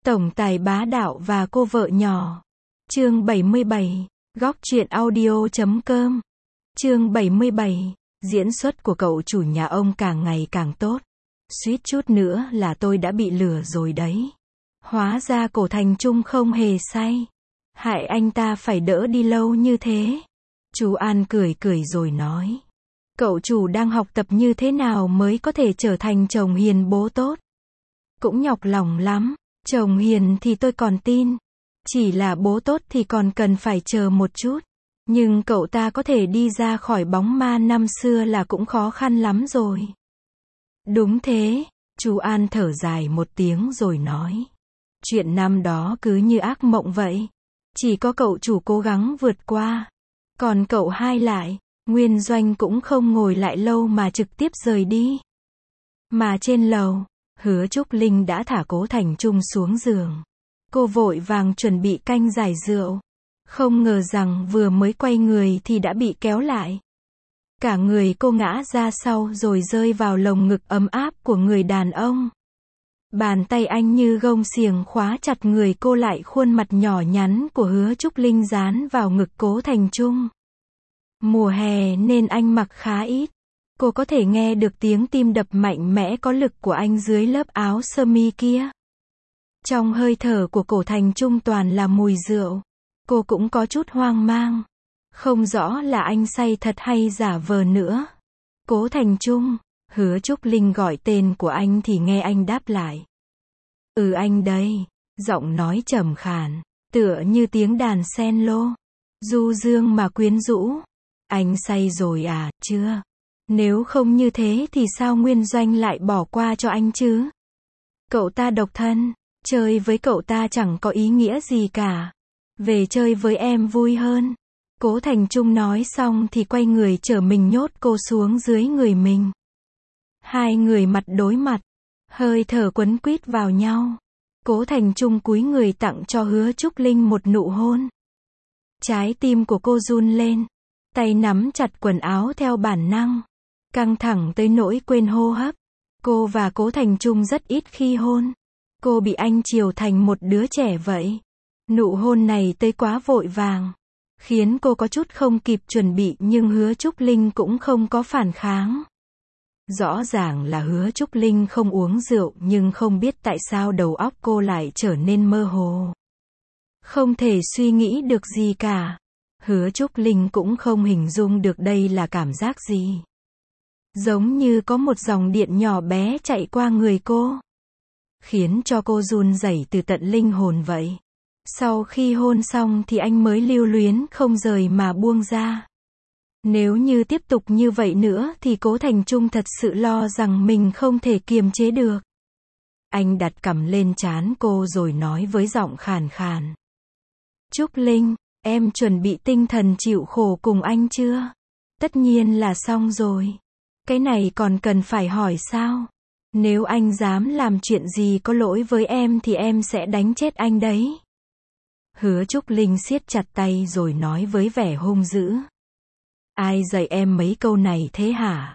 Tổng tài bá đạo và cô vợ nhỏ. Chương 77. Góc truyện audio.com. Chương 77. Diễn xuất của cậu chủ nhà ông càng ngày càng tốt. Suýt chút nữa là tôi đã bị lừa rồi đấy. Hóa ra Cổ Thành Trung không hề say. Hại anh ta phải đỡ đi lâu như thế. Chú An cười cười rồi nói. Cậu chủ đang học tập như thế nào mới có thể trở thành chồng hiền bố tốt. Cũng nhọc lòng lắm. Chồng hiền thì tôi còn tin. Chỉ là bố tốt thì còn cần phải chờ một chút. Nhưng cậu ta có thể đi ra khỏi bóng ma năm xưa là cũng khó khăn lắm rồi. Đúng thế, chú An thở dài một tiếng rồi nói. Chuyện năm đó cứ như ác mộng vậy. Chỉ có cậu chủ cố gắng vượt qua. Còn cậu hai lại, Nguyên Doanh cũng không ngồi lại lâu mà trực tiếp rời đi. Mà trên lầu, Hứa Trúc Linh đã thả Cố Thành Trung xuống giường. Cô vội vàng chuẩn bị canh giải rượu. Không ngờ rằng vừa mới quay người thì đã bị kéo lại. Cả người cô ngã ra sau rồi rơi vào lồng ngực ấm áp của người đàn ông. Bàn tay anh như gông xiềng khóa chặt người cô lại, khuôn mặt nhỏ nhắn của Hứa Trúc Linh dán vào ngực Cố Thành Trung. Mùa hè nên anh mặc khá ít. Cô có thể nghe được tiếng tim đập mạnh mẽ có lực của anh dưới lớp áo sơ mi kia. Trong hơi thở của Cổ Thành Trung toàn là mùi rượu. Cô cũng có chút hoang mang. Không rõ là anh say thật hay giả vờ nữa. Cố Thành Trung, Hứa Trúc Linh gọi tên của anh thì nghe anh đáp lại. Ừ, anh đây. Giọng nói trầm khàn, tựa như tiếng đàn sen lô. Du dương mà quyến rũ. Anh say rồi à? Chưa. Nếu không như thế thì sao Nguyên Doanh lại bỏ qua cho anh chứ? Cậu ta độc thân, chơi với cậu ta chẳng có ý nghĩa gì cả. Về chơi với em vui hơn. Cố Thành Trung nói xong thì quay người chở mình nhốt cô xuống dưới người mình. Hai người mặt đối mặt, hơi thở quấn quýt vào nhau. Cố Thành Trung cúi người tặng cho Hứa Trúc Linh một nụ hôn. Trái tim của cô run lên, tay nắm chặt quần áo theo bản năng, căng thẳng tới nỗi quên hô hấp. Cô và Cố Thành Trung rất ít khi hôn. Cô bị anh chiều thành một đứa trẻ vậy. Nụ hôn này tới quá vội vàng, khiến cô có chút không kịp chuẩn bị, nhưng Hứa Trúc Linh cũng không có phản kháng. Rõ ràng là Hứa Trúc Linh không uống rượu, nhưng không biết tại sao đầu óc cô lại trở nên mơ hồ. Không thể suy nghĩ được gì cả. Hứa Trúc Linh cũng không hình dung được đây là cảm giác gì. Giống như có một dòng điện nhỏ bé chạy qua người cô, khiến cho cô run rẩy từ tận linh hồn vậy. Sau khi hôn xong thì anh mới lưu luyến không rời mà buông ra. Nếu như tiếp tục như vậy nữa thì Cố Thành Trung thật sự lo rằng mình không thể kiềm chế được. Anh đặt cằm lên trán cô rồi nói với giọng khàn khàn. Trúc Linh, em chuẩn bị tinh thần chịu khổ cùng anh chưa? Tất nhiên là xong rồi. Cái này còn cần phải hỏi sao? Nếu anh dám làm chuyện gì có lỗi với em thì em sẽ đánh chết anh đấy. Hứa Trúc Linh siết chặt tay rồi nói với vẻ hung dữ. Ai dạy em mấy câu này thế hả?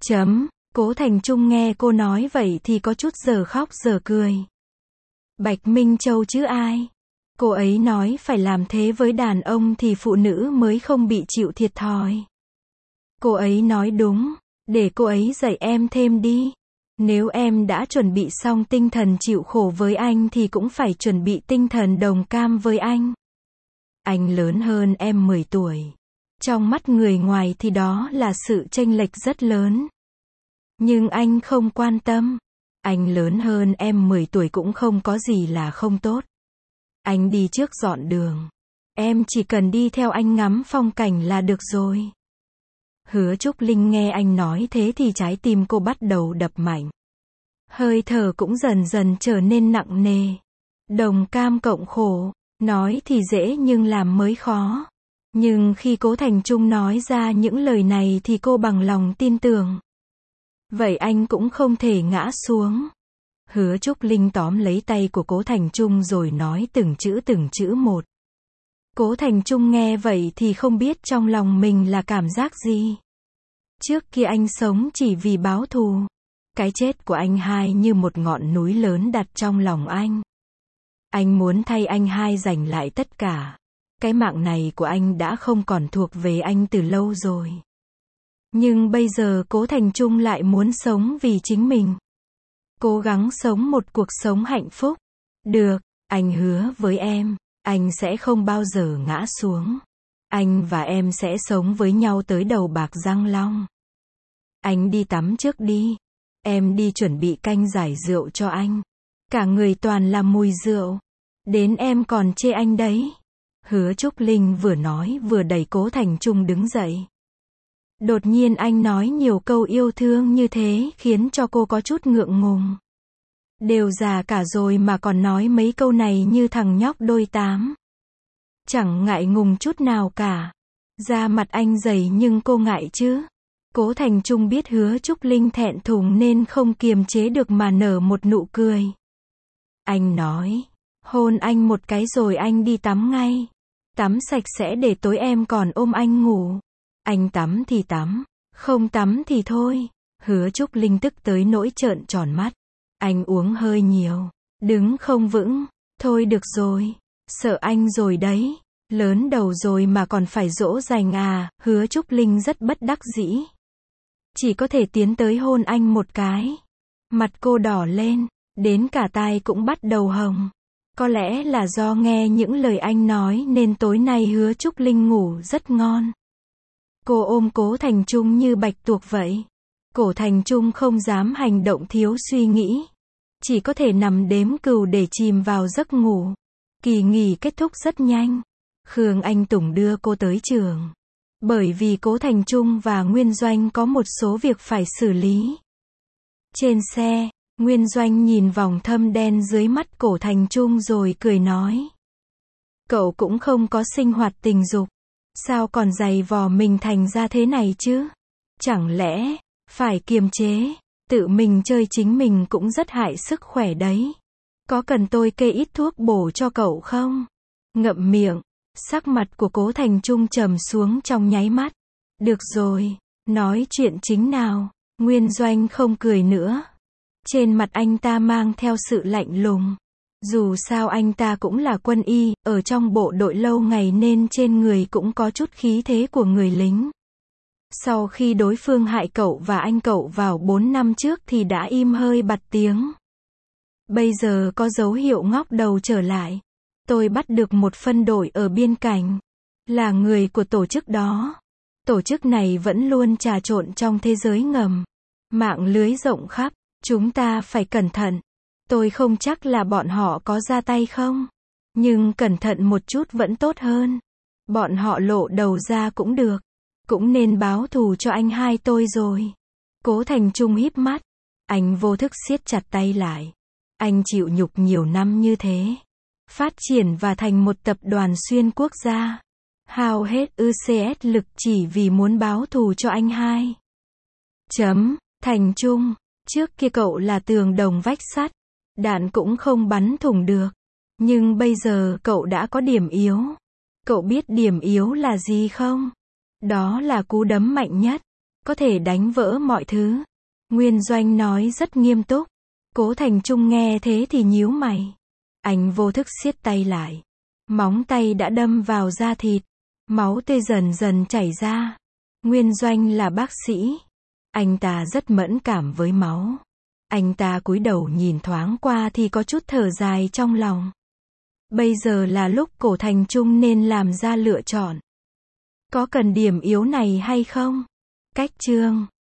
Cố Thành Trung nghe cô nói vậy thì có chút giờ khóc giờ cười. Bạch Minh Châu chứ ai? Cô ấy nói phải làm thế với đàn ông thì phụ nữ mới không bị chịu thiệt thòi. Cô ấy nói đúng, để cô ấy dạy em thêm đi. Nếu em đã chuẩn bị xong tinh thần chịu khổ với anh thì cũng phải chuẩn bị tinh thần đồng cam với anh. Anh lớn hơn em 10 tuổi. Trong mắt người ngoài thì đó là sự chênh lệch rất lớn. Nhưng anh không quan tâm. Anh lớn hơn em 10 tuổi cũng không có gì là không tốt. Anh đi trước dọn đường. Em chỉ cần đi theo anh ngắm phong cảnh là được rồi. Hứa Trúc Linh nghe anh nói thế thì trái tim cô bắt đầu đập mạnh. Hơi thở cũng dần dần trở nên nặng nề. Đồng cam cộng khổ, nói thì dễ nhưng làm mới khó. Nhưng khi Cố Thành Trung nói ra những lời này thì cô bằng lòng tin tưởng. Vậy anh cũng không thể ngã xuống. Hứa Trúc Linh tóm lấy tay của Cố Thành Trung rồi nói từng chữ một. Cố Thành Trung nghe vậy thì không biết trong lòng mình là cảm giác gì. Trước kia anh sống chỉ vì báo thù. Cái chết của anh hai như một ngọn núi lớn đặt trong lòng anh. Anh muốn thay anh hai giành lại tất cả. Cái mạng này của anh đã không còn thuộc về anh từ lâu rồi. Nhưng bây giờ Cố Thành Trung lại muốn sống vì chính mình. Cố gắng sống một cuộc sống hạnh phúc. Được, anh hứa với em, anh sẽ không bao giờ ngã xuống. Anh và em sẽ sống với nhau tới đầu bạc răng long. Anh đi tắm trước đi. Em đi chuẩn bị canh giải rượu cho anh. Cả người toàn là mùi rượu. Đến em còn chê anh đấy. Hứa Trúc Linh vừa nói vừa đẩy Cố Thành Trung đứng dậy. Đột nhiên anh nói nhiều câu yêu thương như thế khiến cho cô có chút ngượng ngùng. Đều già cả rồi mà còn nói mấy câu này như thằng nhóc đôi tám. Chẳng ngại ngùng chút nào cả. Da mặt anh dày nhưng cô ngại chứ. Cố Thành Trung biết Hứa Trúc Linh thẹn thùng nên không kiềm chế được mà nở một nụ cười. Anh nói, hôn anh một cái rồi anh đi tắm ngay. Tắm sạch sẽ để tối em còn ôm anh ngủ. Anh tắm thì tắm, không tắm thì thôi. Hứa Trúc Linh tức tới nỗi trợn tròn mắt. Anh uống hơi nhiều, đứng không vững. Thôi được rồi, sợ anh rồi đấy. Lớn đầu rồi mà còn phải dỗ dành à. Hứa Trúc Linh rất bất đắc dĩ. Chỉ có thể tiến tới hôn anh một cái. Mặt cô đỏ lên, đến cả tai cũng bắt đầu hồng. Có lẽ là do nghe những lời anh nói nên tối nay Hứa Trúc Linh ngủ rất ngon. Cô ôm Cố Thành Trung như bạch tuộc vậy. Cố Thành Trung không dám hành động thiếu suy nghĩ. Chỉ có thể nằm đếm cừu để chìm vào giấc ngủ. Kỳ nghỉ kết thúc rất nhanh. Khương Anh Tùng đưa cô tới trường. Bởi vì Cố Thành Trung và Nguyên Doanh có một số việc phải xử lý. Trên xe, Nguyên Doanh nhìn vòng thâm đen dưới mắt Cố Thành Trung rồi cười nói. Cậu cũng không có sinh hoạt tình dục. Sao còn giày vò mình thành ra thế này chứ? Chẳng lẽ, phải kiềm chế, tự mình chơi chính mình cũng rất hại sức khỏe đấy. Có cần tôi kê ít thuốc bổ cho cậu không? Ngậm miệng, sắc mặt của Cố Thành Trung trầm xuống trong nháy mắt. Được rồi, nói chuyện chính nào. Nguyên Doanh không cười nữa. Trên mặt anh ta mang theo sự lạnh lùng. Dù sao anh ta cũng là quân y, ở trong bộ đội lâu ngày nên trên người cũng có chút khí thế của người lính. Sau khi đối phương hại cậu và anh cậu vào 4 năm trước thì đã im hơi bặt tiếng. Bây giờ có dấu hiệu ngóc đầu trở lại. Tôi bắt được một phân đội ở biên cảnh. Là người của tổ chức đó. Tổ chức này vẫn luôn trà trộn trong thế giới ngầm. Mạng lưới rộng khắp. Chúng ta phải cẩn thận. Tôi không chắc là bọn họ có ra tay không. Nhưng cẩn thận một chút vẫn tốt hơn. Bọn họ lộ đầu ra cũng được. Cũng nên báo thù cho anh hai tôi rồi. Cố Thành Trung híp mắt. Anh vô thức siết chặt tay lại. Anh chịu nhục nhiều năm như thế. Phát triển và thành một tập đoàn xuyên quốc gia. Hao hết UCS lực chỉ vì muốn báo thù cho anh hai. Thành Trung, trước kia cậu là tường đồng vách sắt. Đạn cũng không bắn thủng được. Nhưng bây giờ cậu đã có điểm yếu. Cậu biết điểm yếu là gì không? Đó là cú đấm mạnh nhất. Có thể đánh vỡ mọi thứ. Nguyên Doanh nói rất nghiêm túc. Cố Thành Trung nghe thế thì nhíu mày. Anh vô thức siết tay lại. Móng tay đã đâm vào da thịt. Máu tươi dần dần chảy ra. Nguyên Doanh là bác sĩ. Anh ta rất mẫn cảm với máu. Anh ta cúi đầu nhìn thoáng qua thì có chút thở dài trong lòng. Bây giờ là lúc Cố Thành Trung nên làm ra lựa chọn. Có cần điểm yếu này hay không? Cách chương